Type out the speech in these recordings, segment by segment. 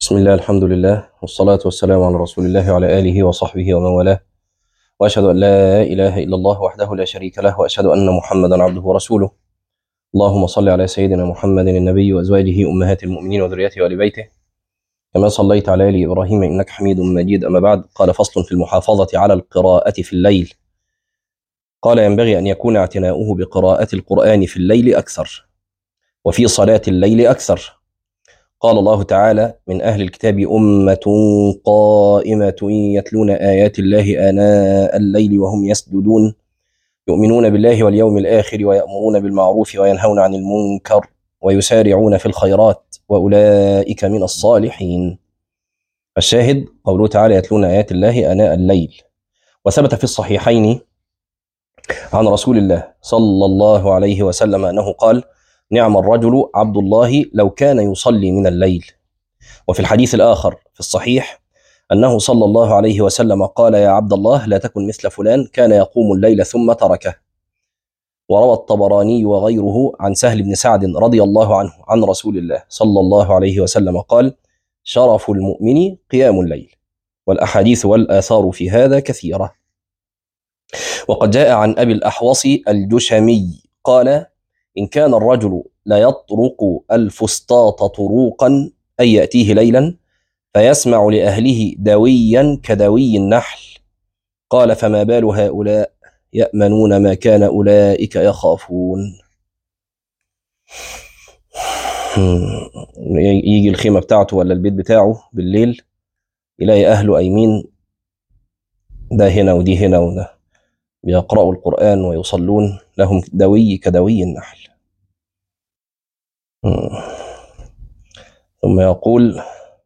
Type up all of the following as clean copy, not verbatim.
بسم الله، الحمد لله، والصلاة والسلام على رسول الله وعلى آله وصحبه ومن والاه. وأشهد أن لا إله إلا الله وحده لا شريك له، وأشهد أن محمدا عبده ورسوله. اللهم صل على سيدنا محمد النبي وأزواجه أمهات المؤمنين وذريته وآل بيته كما صليت على آل إبراهيم إنك حميد مجيد. أما بعد، قال: فصل في المحافظة على القراءة في الليل. قال: ينبغي أن يكون اعتناؤه بقراءة القرآن في الليل أكثر، وفي صلاة الليل أكثر. قال الله تعالى: من أهل الكتاب أمة قائمة يتلون آيات الله آناء الليل وهم يسجدون يؤمنون بالله واليوم الآخر ويأمرون بالمعروف وينهون عن المنكر ويسارعون في الخيرات وأولئك من الصالحين. الشاهد قوله تعالى: يتلون آيات الله آناء الليل. وثبت في الصحيحين عن رسول الله صلى الله عليه وسلم أنه قال: نعم الرجل عبد الله لو كان يصلي من الليل. وفي الحديث الآخر في الصحيح أنه صلى الله عليه وسلم قال: يا عبد الله لا تكن مثل فلان كان يقوم الليل ثم تركه. وروى الطبراني وغيره عن سهل بن سعد رضي الله عنه عن رسول الله صلى الله عليه وسلم قال: شرف المؤمن قيام الليل. والأحاديث والآثار في هذا كثيرة. وقد جاء عن أبي الأحوص الجشمي قال: إن كان الرجل لا يطرق الفسطاط طروقا، أي يأتيه ليلا، فيسمع لأهله دويا كدوي النحل. قال: فما بال هؤلاء يأمنون ما كان أولئك يخافون. يجي الخيمة بتاعته ولا البيت بتاعه بالليل، يلاقي أهله قايمين، ده هنا ودي هنا وده، بيقرأوا القرآن ويصلون، لهم دوي كدوي النحل. ثم يقول: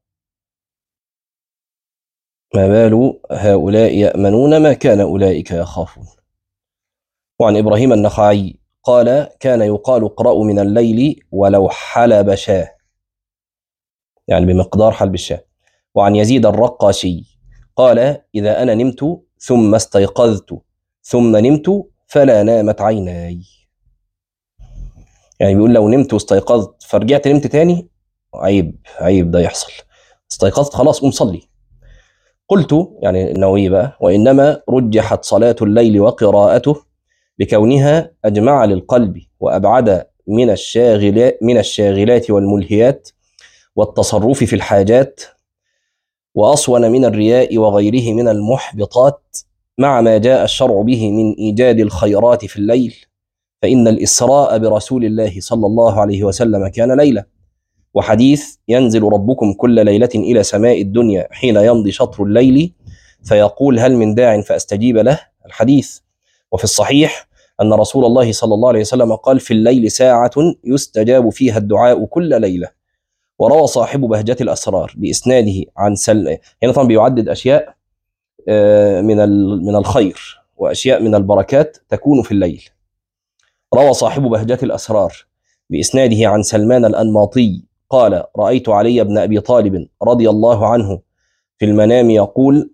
ما بال هؤلاء يأمنون ما كان أولئك يخافون. وعن إبراهيم النخعي قال: كان يقال: اقرأوا من الليل ولو حلب شاه، يعني بمقدار حلب الشاه. وعن يزيد الرقاشي قال: إذا أنا نمت ثم استيقظت ثم نمت فلا نامت عيناي. يعني بيقول لو نمت واستيقظت فرجعت نمت تاني، عيب ده يحصل. استيقظت خلاص قوم صلي. قلت، يعني النووي بقى: وإنما رجحت صلاة الليل وقراءته بكونها أجمع للقلب وأبعد من الشاغلات والملهيات والتصرف في الحاجات، وأصون من الرياء وغيره من المحبطات، مع ما جاء الشرع به من إيجاد الخيرات في الليل. فإن الإسراء برسول الله صلى الله عليه وسلم كان ليلة. وحديث: ينزل ربكم كل ليلة إلى سماء الدنيا حين يمضي شطر الليل فيقول: هل من داع فأستجيب له؟ الحديث. وفي الصحيح أن رسول الله صلى الله عليه وسلم قال: في الليل ساعة يستجاب فيها الدعاء كل ليلة. وروى صاحب بهجة الأسرار بإسناده عن هنا طبعا بيعدد أشياء من الخير وأشياء من البركات تكون في الليل. روى صاحب بهجة الأسرار بإسناده عن سلمان الأنماطي قال: رأيت علي بن أبي طالب رضي الله عنه في المنام يقول: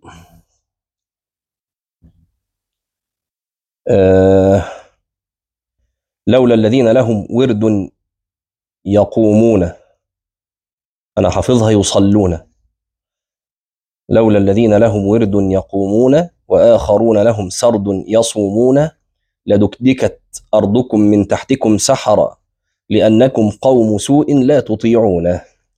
لولا الذين لهم ورد يقومون، أنا حافظها، يصلون. لولا الذين لهم ورد يقومون وآخرون لهم سرد يصومون، لدكدكت أرضكم من تحتكم سحرا لأنكم قوم سوء لا تطيعونه.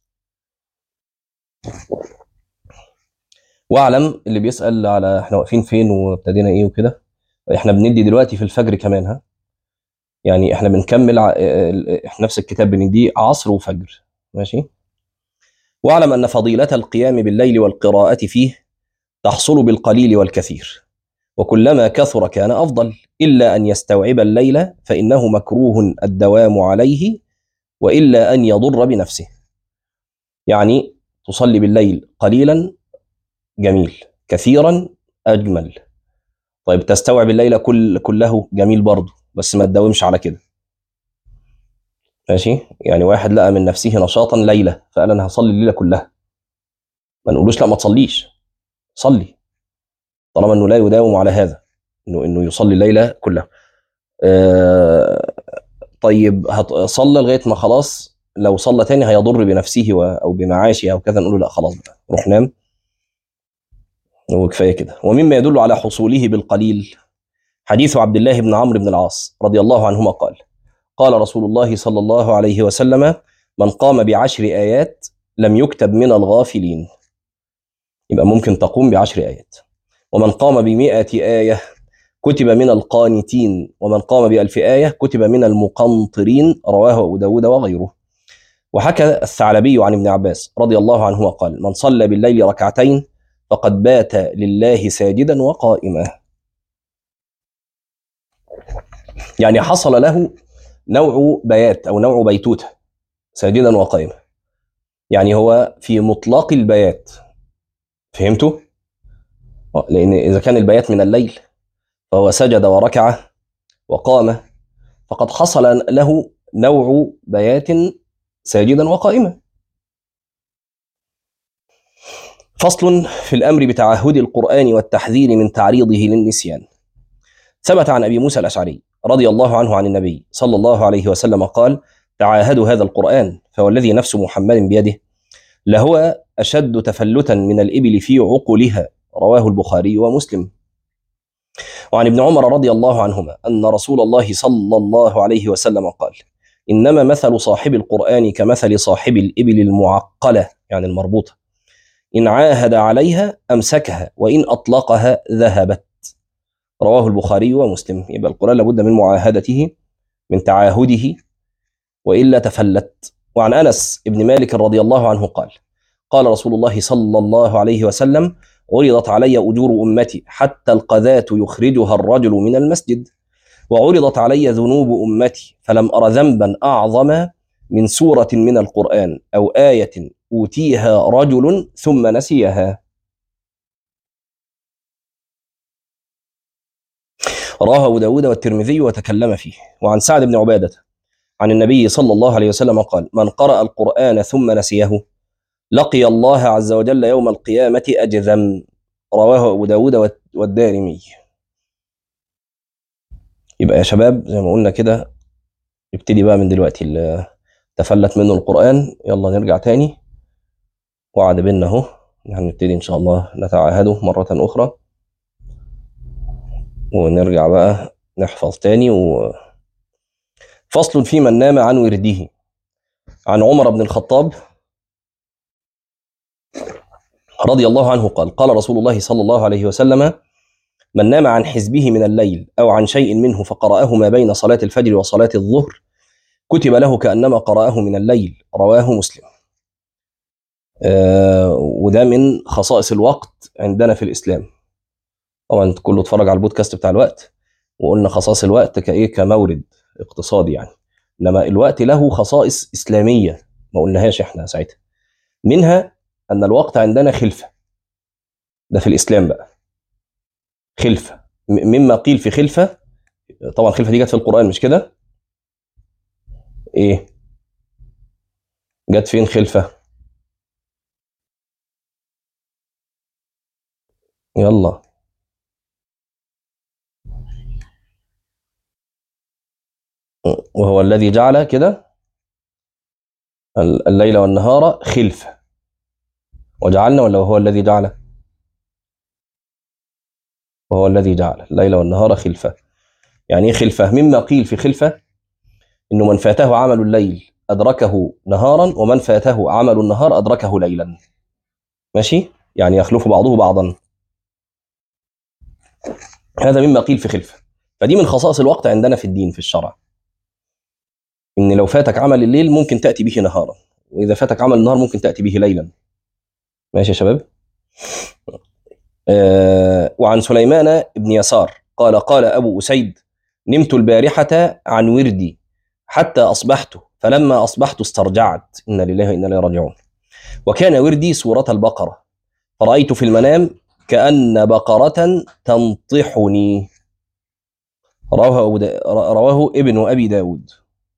واعلم اللي بيسأل على احنا واقفين فين وابتدينا ايه وكده، احنا بندي دلوقتي في الفجر كمان، ها، يعني احنا بنكمل احنا نفس الكتاب بنديه عصر وفجر، ماشي. واعلم أن فضيلة القيام بالليل والقراءة فيه تحصل بالقليل والكثير، وكلما كثر كان أفضل، إلا أن يستوعب الليل فإنه مكروه الدوام عليه، وإلا أن يضر بنفسه. يعني تصلي بالليل قليلا جميل، كثيرا أجمل. طيب تستوعب الليل كله جميل برضه، بس ما تداومش على كده، ماشي. يعني واحد لقى من نفسه نشاطا ليلة فقال: أنا هصلي الليلة كلها، ما نقولوش لا ما تصليش، صلي، طالما أنه لا يداوم على هذا، إنه يصلي الليلة كلها. طيب صلى لغاية ما خلاص لو صلى تاني هيضر بنفسه او بمعاشه او كذا، نقول له لا خلاص بقى روح نام وكفايه كده. ومما يدل على حصوله بالقليل حديث عبد الله بن عمرو بن العاص رضي الله عنهما قال قال رسول الله صلى الله عليه وسلم: من قام ب10 آيات لم يكتب من الغافلين. يبقى ممكن تقوم ب10 آيات. ومن قام ب100 آية كتب من القانتين، ومن قام ب1000 آية كتب من المقنطرين. رواه أبو داود وغيره. وحكى الثعلبي عن ابن عباس رضي الله عنهما قال: من صلى بالليل ركعتين فقد بات لله ساجدا وقائما. يعني حصل له نوع بيات أو نوع بيتوتة، ساجدا وقائما، يعني هو في مطلق البيات. فهمتوا؟ لأن إذا كان البيات من الليل فهو سجد وركع وقام، فقد حصل له نوع بيات ساجدا وقائما. فصل في الأمر بتعهد القرآن والتحذير من تعريضه للنسيان. ثبت عن أبي موسى الأشعري رضي الله عنه عن النبي صلى الله عليه وسلم قال: تعاهدوا هذا القرآن فوالذي نفس محمد بيده لهو أشد تفلتا من الإبل في عقلها. رواه البخاري ومسلم. وعن ابن عمر رضي الله عنهما أن رسول الله صلى الله عليه وسلم قال: إنما مثل صاحب القرآن كمثل صاحب الإبل المعقلة، يعني المربوطة، إن عاهد عليها أمسكها وإن أطلقها ذهبت. رواه البخاري ومسلم. يبقى القرآن لابد من معاهدته، من تعاهده، وإلا تفلت. وعن أنس بن مالك رضي الله عنه قال: قال رسول الله صلى الله عليه وسلم: عرضت علي أجور أمتي حتى القذاة يخرجها الرجل من المسجد، وعرضت علي ذنوب أمتي فلم أر ذنبا أعظم من سورة من القرآن أو آية أوتيها رجل ثم نسيها. رواه أبو داود والترمذي وتكلم فيه. وعن سعد بن عبادة عن النبي صلى الله عليه وسلم قال: من قرأ القرآن ثم نسيه لقي الله عز وجل يوم القيامة أجذم. رواه أبو داود والدارمي. يبقى يا شباب زي ما قلنا كده، نبتدي بقى من دلوقتي اللي تفلت منه القرآن يلا نرجع تاني، وعد بينا اهو هنبتدي إن شاء الله نتعاهده مرة أخرى، ونرجع بقى نحفظ تاني. فصل في من نام عن ورده. عن عمر بن الخطاب رضي الله عنه قال: قال رسول الله صلى الله عليه وسلم: من نام عن حزبه من الليل أو عن شيء منه فقرأه ما بين صلاة الفجر وصلاة الظهر كتب له كأنما قرأه من الليل. رواه مسلم. وده من خصائص الوقت عندنا في الإسلام. طبعا كله اتفرج على البودكاست بتاع الوقت، وقلنا خصائص الوقت كمورد اقتصادي يعني، إنما الوقت له خصائص إسلامية ما قلناهاش احنا ساعتها. منها أن الوقت عندنا خلفة، ده في الإسلام بقى خلفة. مما قيل في خلفة، طبعا خلفة دي جت في القرآن مش كده؟ إيه؟ جت فين خلفة؟ يلا. وهو الذي جعل كده الليل والنهار خلفة وجعلنا، ولا هو الذي جعل؟ وهو الذي جعل الليل والنهار خلفة. يعني ايه خلفة؟ مما قيل في خلفة انه من فاته عمل الليل ادركه نهارا، ومن فاته عمل النهار ادركه ليلا. ماشي؟ يعني يخلف بعضه بعضا. هذا مما قيل في خلفة. فدي من خصائص الوقت عندنا في الدين في الشرع، ان لو فاتك عمل الليل ممكن تأتي به نهارا، واذا فاتك عمل النهار ممكن تأتي به ليلا. ماشي يا شباب؟ وعن سليمان بن يسار قال: قال أبو أسيد: نمت البارحة عن وردي حتى أصبحت، فلما أصبحت استرجعت. إنا لله وإنا إليه راجعون. وكان وردي سورة البقرة، فرأيت في المنام كأن بقرة تنطحني. رواه ابن أبي داود.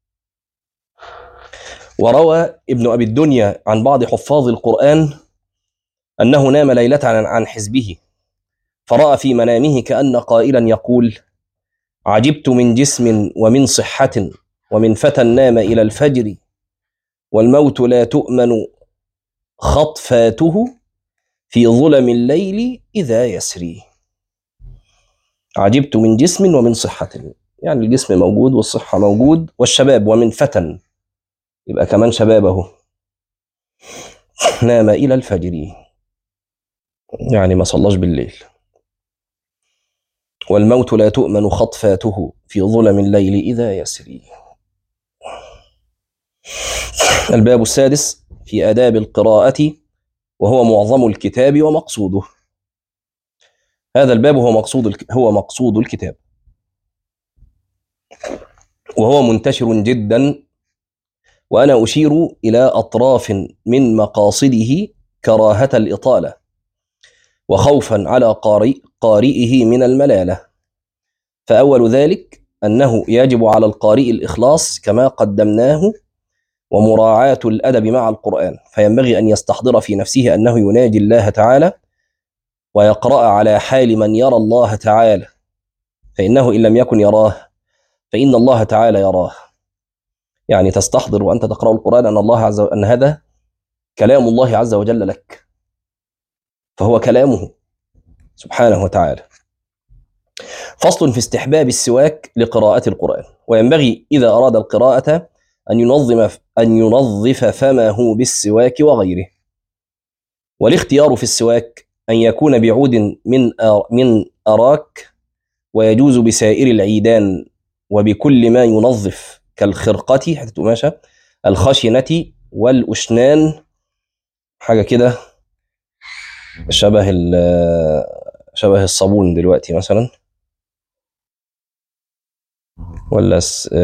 وروى ابن أبي الدنيا عن بعض حفاظ القرآن أنه نام ليلة عن حزبه، فرأى في منامه كأن قائلا يقول: عجبت من جسم ومن صحة ومن فتى نام إلى الفجر والموت لا تؤمن خطفاته في ظلم الليل إذا يسري. عجبت من جسم ومن صحة، يعني الجسم موجود والصحة موجود، والشباب ومن فتى، يبقى كمان شبابه، نام إلى الفجر، يعني ما صلاش بالليل. والموت لا تؤمن خطفاته في ظلم الليل إذا يسري. الباب السادس في آداب القراءة، وهو معظم الكتاب ومقصوده. هذا الباب هو مقصود الكتاب، وهو منتشر جدا، وأنا أشير إلى أطراف من مقاصده كراهة الإطالة، وخوفا على قارئه من الملالة. فأول ذلك أنه يجب على القارئ الإخلاص كما قدمناه، ومراعاة الأدب مع القرآن، فينبغي أن يستحضر في نفسه أنه يناجي الله تعالى، ويقرأ على حال من يرى الله تعالى، فإنه إن لم يكن يراه فإن الله تعالى يراه. يعني تستحضر وأنت تقرأ القرآن أن هذا كلام الله عز وجل لك، فهو كلامه سبحانه وتعالى. فصل في استحباب السواك لقراءة القرآن. وينبغي إذا أراد القراءة أن ينظف فمه بالسواك وغيره. والاختيار في السواك أن يكون بعود من أراك، ويجوز بسائر العيدان وبكل ما ينظف كالخرقة، حتة قماشة، الخشنة والأشنان، حاجة كده شبه الصابون دلوقتي مثلا، ولا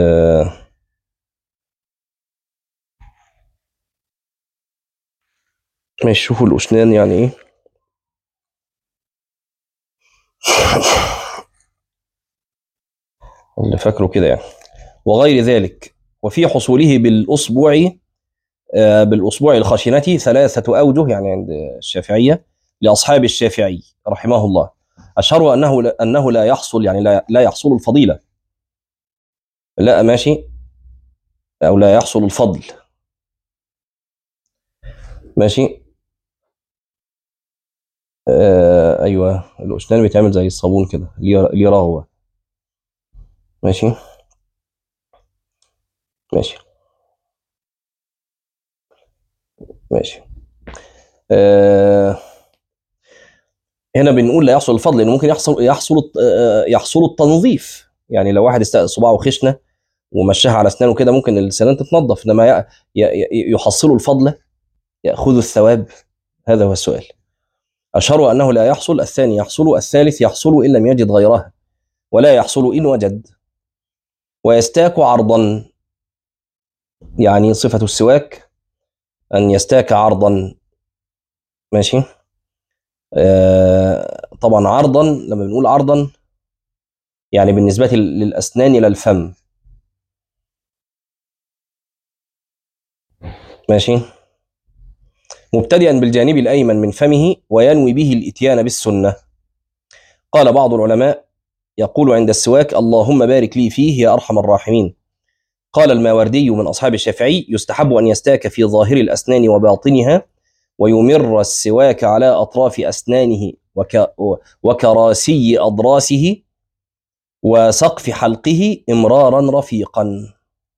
مش شوفوا الأشنان يعني إيه. اللي فاكره كده يعني. وغير ذلك. وفي حصوله بالأصبع الخشنة 3 أوجه، يعني عند الشافعية لأصحاب الشافعي رحمه الله. أشهر أنه لا يحصل، يعني لا يحصل الفضيلة، لا ماشي، أو لا يحصل الفضل، ماشي. أيوة، الأسنان بيتعمل زي الصابون كده، ليه رغوة، ماشي ماشي ماشي. هنا بنقول لا يحصل الفضل، لأنه ممكن يحصل التنظيف، يعني لو واحد صباعه خشنة ومشاها على أسنانه كده ممكن السنان تتنظف، إنما يحصل الفضل، يأخذ الثواب، هذا هو السؤال. أشهر أنه لا يحصل، الثاني يحصل، الثالث يحصل إن لم يجد غيرها، ولا يحصل إن وجد. ويستاك عرضا، يعني صفة السواك أن يستاك عرضا، ماشي. طبعا عرضا، لما بنقول عرضا يعني بالنسبة للأسنان إلى الفم، ماشي. مبتدئا بالجانب الأيمن من فمه، وينوي به الإتيان بالسنة. قال بعض العلماء يقول عند السواك: اللهم بارك لي فيه يا أرحم الراحمين. قال الماوردي من أصحاب الشافعي: يستحب أن يستاك في ظاهر الأسنان وباطنها، ويمر السواك على أطراف أسنانه وكراسي أضراسه وسقف حلقه إمرارا رفيقا.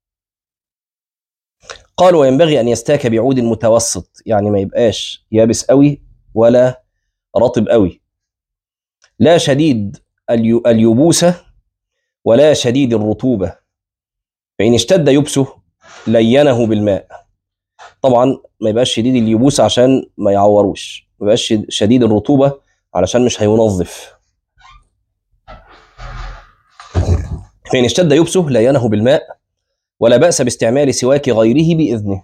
قال: وينبغي أن يستاك بعود متوسط، يعني ما يبقاش يابس قوي ولا رطب قوي، لا شديد اليبوسة ولا شديد الرطوبة، فإن اشتد يبسه لينه بالماء. طبعا ما يبقاش شديد اليبوسة عشان ما يعوروش، ما يبقاش شديد الرطوبة علشان مش هينظف. فإن اشتد يبسه لينه بالماء، ولا بأس باستعمال سواك غيره بإذنه.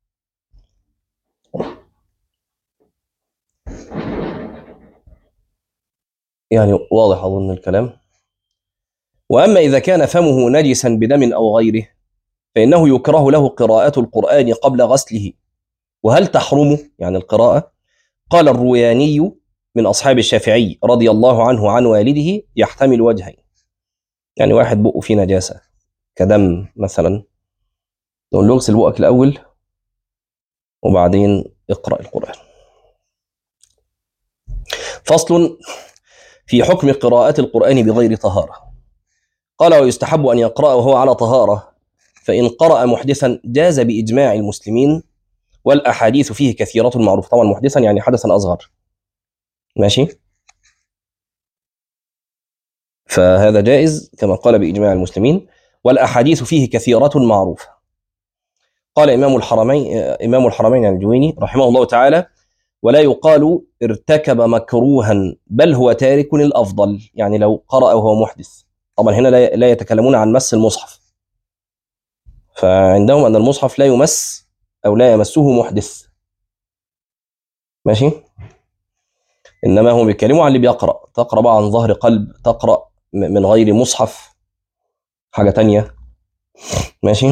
يعني واضح أظن الكلام. وأما إذا كان فمه نجسا بدم أو غيره، فإنه يكره له قراءة القرآن قبل غسله. وهل تحرم يعني القراءة؟ قال الروياني من أصحاب الشافعي رضي الله عنه عن والده: يحتمل وجهين، يعني واحد بقه فيه نجاسة كدم مثلا، نقول له اغسل بقك الأول وبعدين اقرأ القرآن. فصل في حكم قراءة القرآن بغير طهارة. قال: ويستحب أن يقرأ وهو على طهارة، فإن قرأ محدثا جاز بإجماع المسلمين، والأحاديث فيه كثيرة معروفة. طبعا محدثا يعني حدثا أصغر، ماشي، فهذا جائز كما قال بإجماع المسلمين، والأحاديث فيه كثيرة معروفة. قال إمام الحرمين يعني الجويني رحمه الله تعالى: ولا يقال ارتكب مكروها، بل هو تارك الأفضل. يعني لو قرأ وهو محدث، طبعا هنا لا يتكلمون عن مس المصحف، فعندهم أن المصحف لا يمس أو لا يمسه محدث، ماشي، إنما هم بيتكلموا عن اللي بيقرأ. تقرأ بقى عن ظهر قلب، تقرأ من غير مصحف، حاجة تانية، ماشي.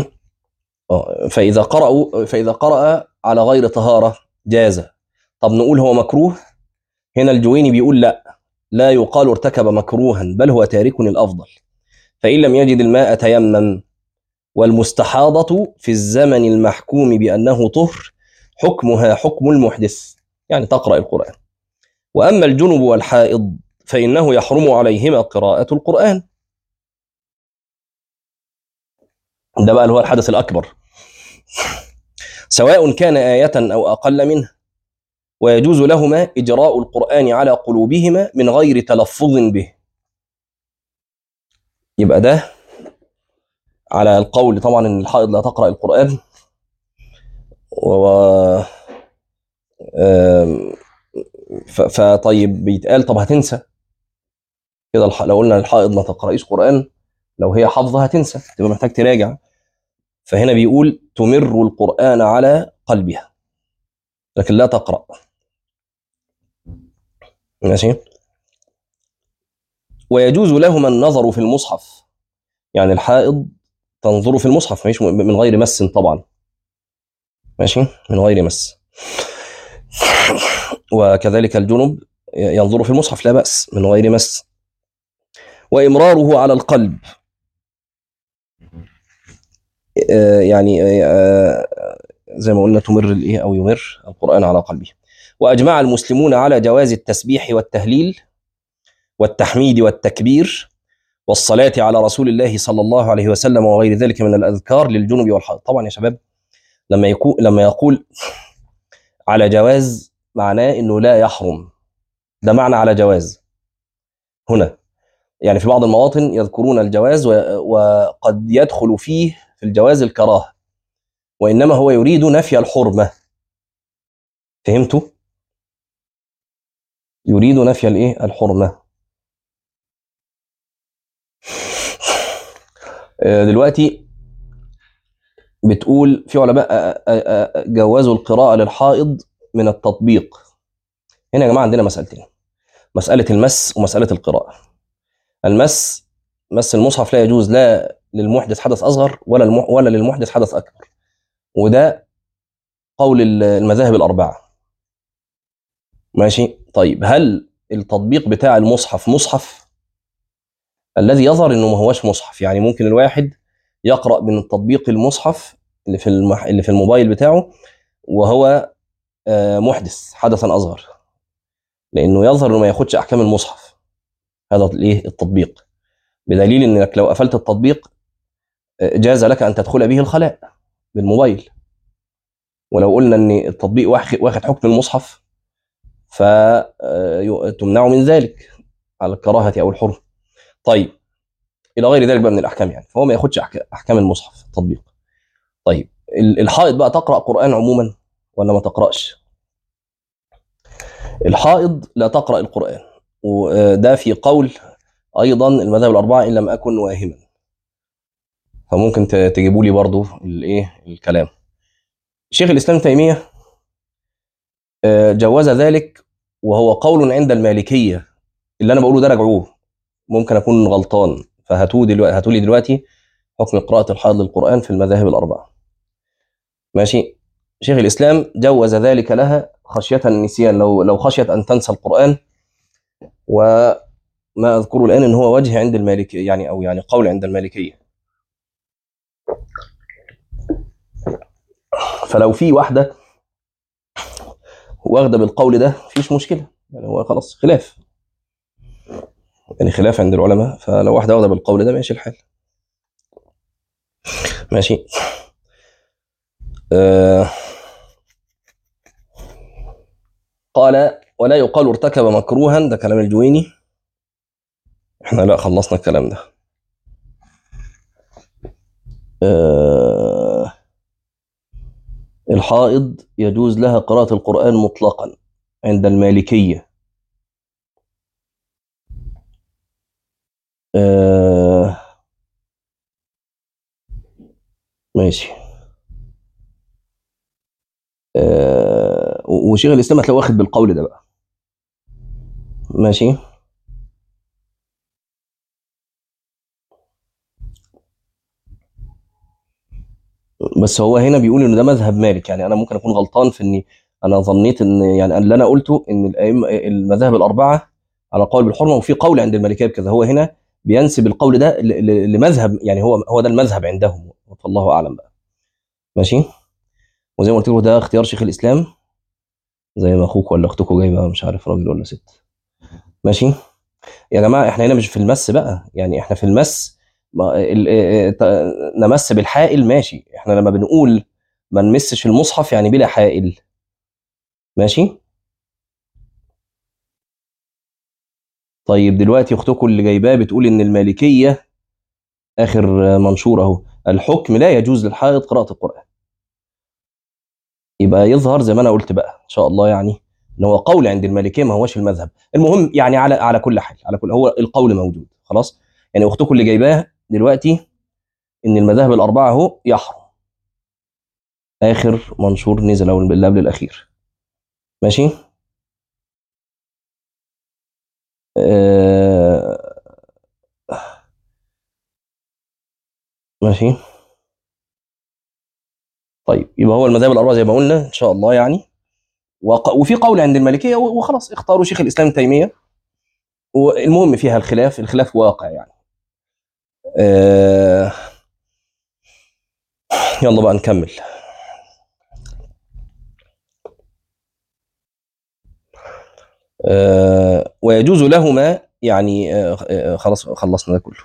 فإذا قرأ على غير طهارة جاز. طب نقول هو مكروه؟ هنا الجويني بيقول لا يقال ارتكب مكروها، بل هو تارك الأفضل. فإن لم يجد الماء تيمم. والمستحاضة في الزمن المحكوم بأنه طهر حكمها حكم المحدث، يعني تقرأ القرآن. وأما الجنب والحائض فإنه يحرم عليهما قراءة القرآن. ده بقى اللي هو الحدث الأكبر، سواء كان آية أو أقل منه، ويجوز لهما إجراء القرآن على قلوبهما من غير تلفظ به. يبقى ده على القول طبعا ان الحائض لا تقرأ القرآن، و فطيب بيتقال طب هتنسى كده لو قلنا الحائض ما تقرأيش قرآن، لو هي حافظة هتنسى، تبقى محتاج تراجع. فهنا بيقول تمر القرآن على قلبها لكن لا تقرأ، ماشي. ويجوز لهما النظر في المصحف، يعني الحائض تنظر في المصحف، مش من غير مس طبعا، ماشي، من غير مس. وكذلك الجنب ينظر في المصحف لا بأس من غير مس. وإمراره على القلب، يعني زي ما قلنا تمر الايه او يمر القرآن على قلبه. واجمع المسلمون على جواز التسبيح والتهليل والتحميد والتكبير والصلاة على رسول الله صلى الله عليه وسلم وغير ذلك من الأذكار للجنب والحائض. طبعا يا شباب لما يقول على جواز معناه انه لا يحرم، ده معنى على جواز هنا. يعني في بعض المواطن يذكرون الجواز وقد يدخل فيه في الجواز الكراهة، وإنما هو يريد نفي الحرمة. فهمتوا؟ يريد نفي الايه الحرمة. دلوقتي بتقول في علماء جوزوا القراءة للحائض من التطبيق. هنا يا جماعة عندنا مسألتين: مسألة المس ومسألة القراءة. مس المصحف لا يجوز لا للمحدث حدث أصغر ولا للمحدث حدث أكبر، وده قول المذاهب الأربعة، ماشي. طيب هل التطبيق بتاع المصحف مصحف؟ الذي يظهر انه ما هوش مصحف، يعني ممكن الواحد يقرأ من التطبيق المصحف اللي في الموبايل بتاعه وهو محدث حدثا أصغر، لأنه يظهر انه ما ياخدش أحكام المصحف هذا الايه التطبيق، بدليل انك لو قفلت التطبيق جاز لك ان تدخل به الخلاء بالموبايل. ولو قلنا ان التطبيق واخد حكم المصحف فتمنع من ذلك على الكراهة او الحرمة. طيب الى غير ذلك بقى من الاحكام، يعني فهو ما ياخدش احكام المصحف التطبيق. طيب الحائض بقى تقرأ قرآن عموما ولا ما تقرأش؟ الحائض لا تقرأ القرآن، وده في قول ايضا المذاهب الاربعه ان لم اكن واهما، فممكن تجيبوا لي برضو الايه الكلام. شيخ الاسلام تيميه جوز ذلك، وهو قول عند المالكيه. اللي انا بقوله ده راجعوه، ممكن اكون غلطان، هاتوا لي دلوقتي حكم قراءه الحائض للقرآن في المذاهب الاربعه، ماشي. شيخ الاسلام جوز ذلك لها خشيه النسيان، لو خشيت ان تنسى القرآن. وما اذكره الان ان هو وجه عند المالكيه، يعني او يعني قول عند المالكيه. فلو في واحده واخده بالقول ده مفيش مشكله، يعني هو خلاص خلاف، يعني خلاف عند العلماء، فلو واحده واخده بالقول ده ماشي الحال. ماشي. آه قال ولا يقال ارتكب مكروها، ده كلام الجويني. احنا لا خلصنا الكلام ده. آه الحائض يجوز لها قراءة القرآن مطلقا عند المالكية. آه ماشي. وشيخ الإسلام هتلاقيه واخد بالقول ده بقى. ماشي. بس هو هنا بيقول ان ده مذهب مالك، يعني انا ممكن اكون غلطان في اني انا ظنيت ان يعني اللي انا قلته ان الائمه المذاهب الاربعه على قول بالحرمه، وفي قول عند المالكيه بكذا. هو هنا بينسب القول ده لمذهب، يعني هو ده المذهب عندهم، فالله اعلم بقى. ماشي. وزي ما قلت له ده اختيار شيخ الاسلام، زي ما اخوك ولا اختكم جايبه مش عارف راجل ولا ست. ماشي. يا جماعه احنا هنا مش في المس بقى، يعني احنا في المس ما نمس بالحائل ماشي. احنا لما بنقول ما نمسش المصحف يعني بلا حائل. ماشي. طيب دلوقتي اختكم اللي جايباه بتقول ان المالكيه اخر منشور اهو الحكم لا يجوز للحائض قراءه القران. يبقى يظهر زي ما انا قلت بقى ان شاء الله، يعني ان هو قول عند المالكيه ما هوش المذهب. المهم يعني على كل حال، على كل هو القول موجود خلاص. يعني اختكم اللي جايباه دلوقتي ان المذاهب الاربعه اهو يحرم، اخر منشور نزل او اللي قبل الاخير. ماشي. آه ماشي. طيب يبقى هو المذاهب الاربعه زي ما قلنا ان شاء الله يعني. وفي قول عند المالكيه وخلاص اختاروا شيخ الاسلام ابن تيميه، والمهم فيها الخلاف واقع يعني. آه يلا بقى نكمل. ويجوز لهما يعني خلاص خلصنا ده كله.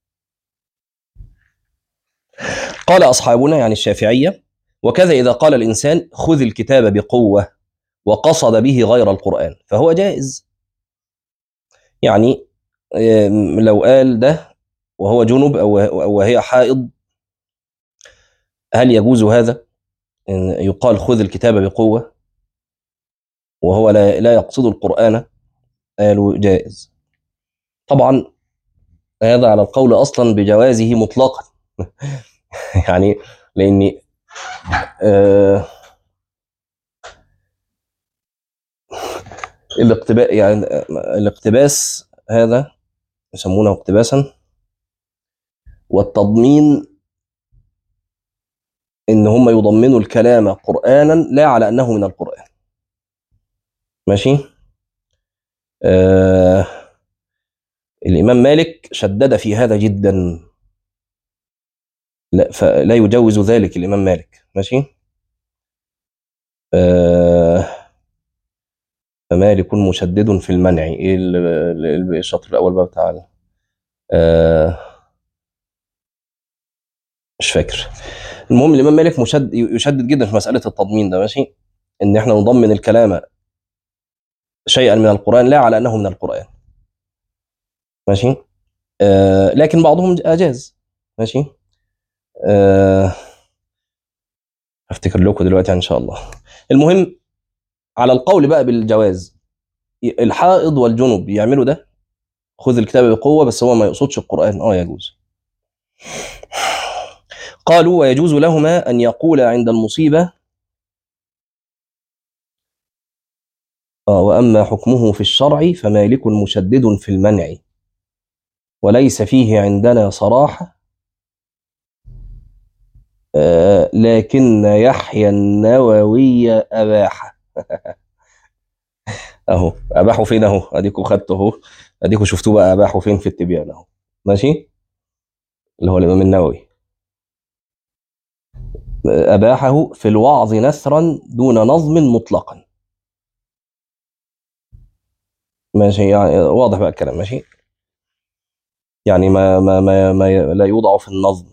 قال أصحابنا يعني الشافعية وكذا إذا قال الإنسان خذ الكتاب بقوة وقصد به غير القرآن فهو جائز. يعني لو قال ده وهو جنب أو وهي حائض، هل يجوز هذا إن يقال خذ الكتاب بقوة وهو لا يقصد القرآن؟ قالوا جائز. طبعا هذا على القول أصلا بجوازه مطلقا. يعني لأن آه الاقتباس، يعني الاقتباس هذا يسمونه اقتباسا، والتضمين ان هم يضمنوا الكلام قرانا لا على انه من القران. ماشي. آه الامام مالك شدد في هذا جدا، لا فلا يجوز ذلك الامام مالك. ماشي. آه فمالك مشدد في المنع. ايه الشطر الاول بقى بتاع آه مش فاكر. المهم الامام مالك يشدد جدا في مساله التضمين ده. ماشي. ان احنا نضمن الكلام شيئا من القران لا على انه من القران. ماشي. لكن بعضهم اجاز. ماشي. آه هفتكر لكم دلوقتي ان شاء الله. المهم على القول بقى بالجواز، الحائض والجنب يعملوا ده، خذ الكتاب بقوه بس هو ما يقصدش القران، يجوز. قالوا ويجوز لهما ان يقولا عند المصيبه واما حكمه في الشرع فمالك مشدد في المنع وليس فيه عندنا صراحه، لكن يحيى النووي اباح. اهو اباحوا فين اهو، اديكوا خدته اهو، اديكوا شفتوه بقى اباحوا فين في التبيان اهو. ماشي. اللي هو الامام النووي اباحه في الوعظ نثرا دون نظم مطلقا. ماشي، يعني واضح بقى الكلام. ماشي، يعني ما لا يوضع في النظم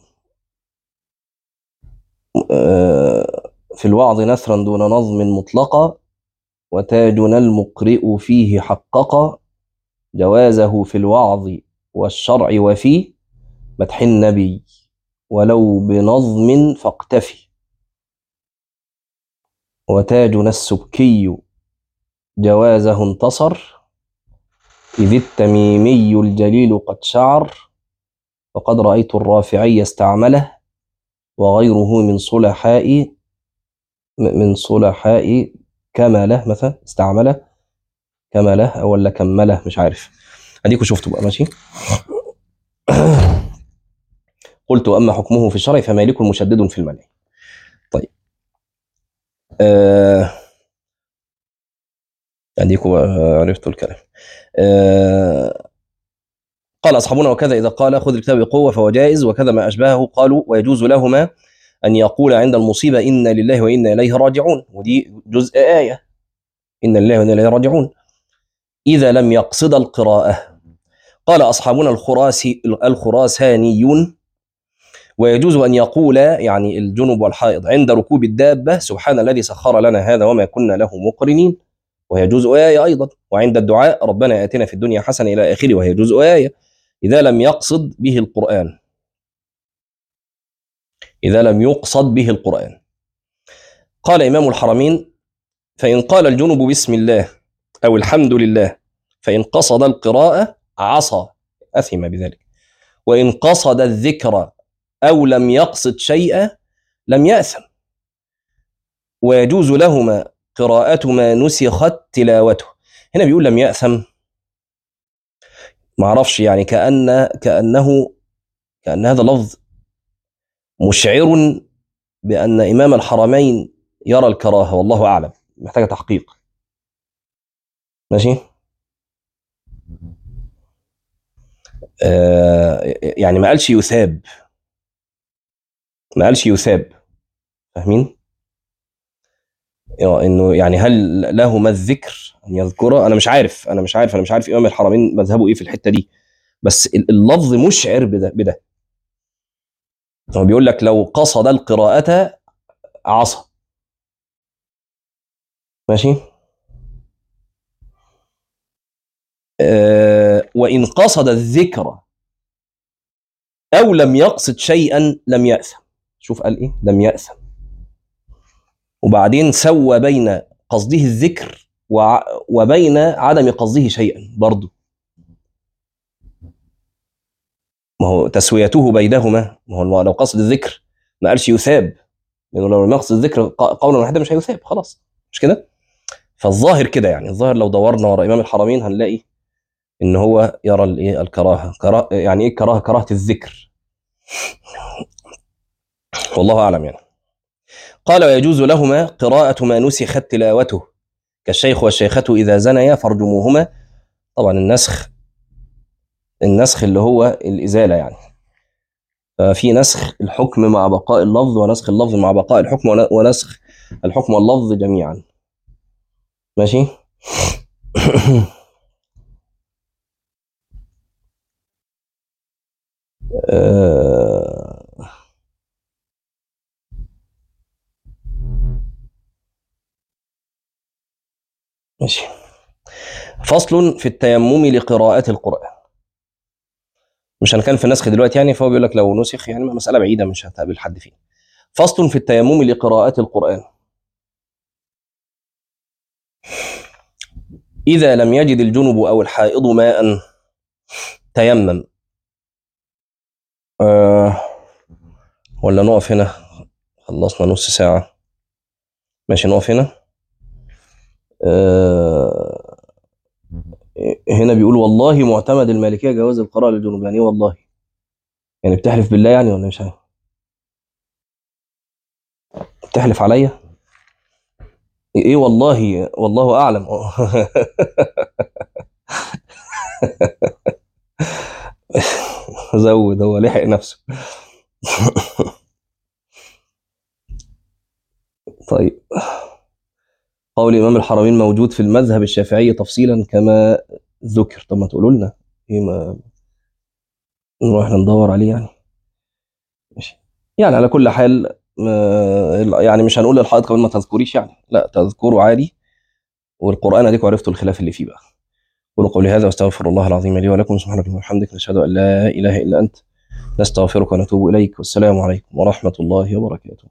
في الوعظ نثرا دون نظم مطلقا، وتاجنا المقرئ فيه حقق جوازه في الوعظ والشرع وفي مدح النبي ولو بنظم فاقتفي. وتاجنا السبكي جوازه انتصر، إذ التميمي الجليل قد شعر، وقد رأيت الرافعي استعمله وغيره من صلحاء كمله، مثلا استعمله كمله ولا كمله مش عارف، اديكوا شفتوا بقى. ماشي. قلت اما حكمه في الشرع فمالك مشدد في المنع. طيب، اديكوا عرفتوا الكلام. قال اصحابنا وكذا اذا قال خذ الكتاب بقوه فهو جائز، وكذا ما اشبهه قالوا ويجوز لهما ان يقول عند المصيبه انا لله وانا اليه راجعون، ودي جزء ايه، انا لله وانا اليه راجعون، اذا لم يقصد القراءه. قال اصحابنا الخراسانيون ويجوز أن يقول، يعني الجنب والحائض، عند ركوب الدابة سبحان الذي سخر لنا هذا وما كنا له مقرنين، وهي جزء آية أيضا. وعند الدعاء ربنا آتنا في الدنيا حسنة إلى آخره، وهي جزء آية، إذا لم يقصد به القرآن، إذا لم يقصد به القرآن. قال إمام الحرمين فإن قال الجنب بسم الله أو الحمد لله فإن قصد القراءة عصى أثم بذلك، وإن قصد الذكر أو لم يقصد شيئا لم يأثم. ويجوز لهما قراءة ما نسخت تلاوته. هنا بيقول لم يأثم، ما اعرفش، يعني كأن هذا لفظ مشعر بأن إمام الحرمين يرى الكراهة، والله أعلم، محتاجة تحقيق. ماشي. يعني ما قالش يثاب، ما قالش يثاب، فاهمين؟ انه يعني هل لهما الذكر ان يذكره؟ انا مش عارف امام الحرمين مذهبه ايه في الحته دي، بس اللفظ مشعر بده. هو بيقول لك لو قصد القراءة عصى. ماشي. وإن قصد الذكر أو لم يقصد شيئا لم يأثم. شوف قال إيه، لم يأثم، وبعدين سوى بين قصده الذكر وبين عدم قصده شيئا برضه. ما هو تسويته بينهما، ما هو لو قصد الذكر ما قالش يثاب، لأنه لو لم يقصد الذكر قولا واحدا مش هيثاب خلاص، مش كده؟ فالظاهر كده، يعني الظاهر لو دورنا ورا إمام الحرمين هنلاقي ان هو يرى الايه الكراهه. يعني ايه الكراهه؟ كراهه الذكر، والله اعلم يعني. قال ويجوز لهما قراءة ما نسخت تلاوته، كالشيخ والشيخة إذا زنيا فارجموهما. طبعا النسخ اللي هو الإزالة يعني، ففي نسخ الحكم مع بقاء اللفظ، ونسخ اللفظ مع بقاء الحكم، ونسخ الحكم واللفظ جميعا. ماشي. ماشي. فصل في التيمم لقراءة القرآن. مش هنتكلم في النسخ دلوقتي يعني، فهو بيقول لك لو نسخ يعني مسألة بعيدة مش هتقابل حد فيه. فصل في التيمم لقراءة القرآن. إذا لم يجد الجنب أو الحائض ماء تيمم. ولا نقف هنا؟ خلصنا نص ساعة. ماشي نقف هنا. آه هنا بيقول والله معتمد المالكية جواز القراءة للجنوب. يعني ايه والله؟ يعني بتحلف بالله يعني ولا مش عارف؟ بتحلف عليا؟ ايه والله، والله اعلم. زود، هو لحق نفسه. طيب، قول إمام الحرمين موجود في المذهب الشافعي تفصيلا كما ذكر. طب ما تقولوا لنا ايه، ما نروح احنا ندور عليه يعني. ماشي. يعني على كل حال، يعني مش هنقول للحائط كمان ما تذكريش يعني، لا تذكروا عادي. والقرآن اديكم عرفتوا الخلاف اللي فيه بقى. قولوا قولي هذا واستغفر الله العظيم لي ولكم، سبحانك اللهم وبحمدك، نشهد ان لا اله الا انت، نستغفرك ونتوب اليك، والسلام عليكم ورحمة الله وبركاته.